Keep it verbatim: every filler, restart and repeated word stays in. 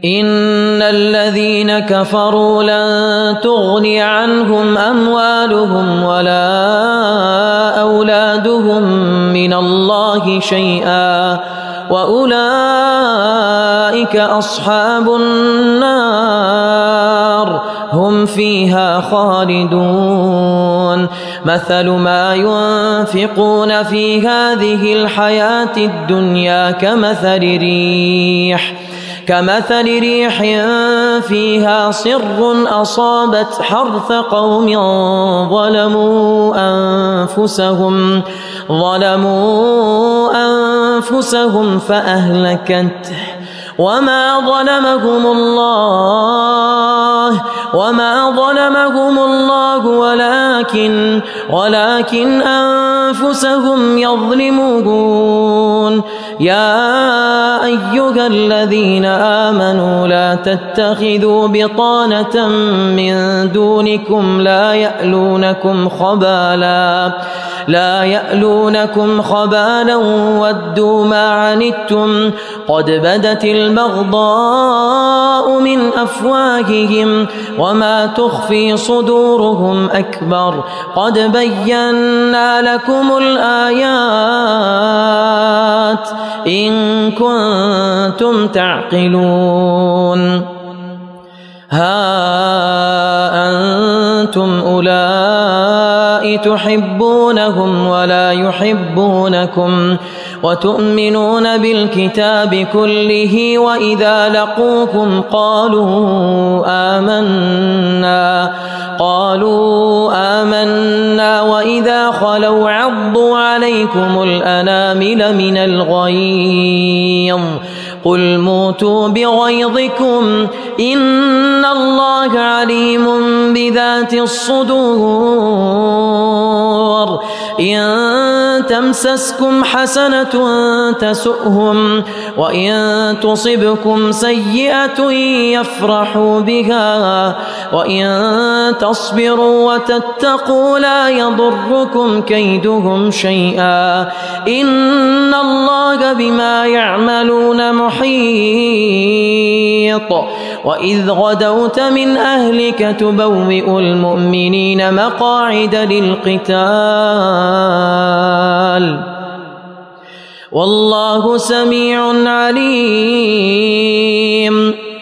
إن الذين كفروا لن تغني عنهم أموالهم ولا أولادهم من الله شيئا وأولئك أصحاب النار هم فيها خالدون مثل ما ينفقون في هذه الحياة الدنيا كمثل ريح كمثل ريح فيها صر أصابت حرث قوم ظلموا أنفسهم ظلموا أنفسهم فأهلكته وما ظلمهم الله وما ظلمهم الله ولكن ولكن أنفسهم يظلمون يا أيها الذين آمنوا لا تتخذوا بطانة من دونكم لا يألونكم خبالا لا يألونكم خبالا ودوا ما عنتم قد بدت البغضاء من أفواههم وما تخفي صدورهم أكبر قد بينا لكم الآيات إن كنتم تعقلون ها أنتم أولئك تحبونهم ولا يحبونكم وتؤمنون بالكتاب كله وإذا لقوكم قالوا آمنا قالوا آمنا وإذا خلوا عضوا عليكم الأنامل من الغيظ قل موتوا بغيظكم إن الله عليم بذات الصدور إن تمسسكم حسنة تسؤهم وإن تصبكم سيئة يفرحوا بها وإن تصبروا وتتقوا لا يضركم كيدهم شيئا إن الله بما يعملون محيط وإذ غدوت من أهلك تبوئ المؤمنين مقاعد للقتال والله سميع عليم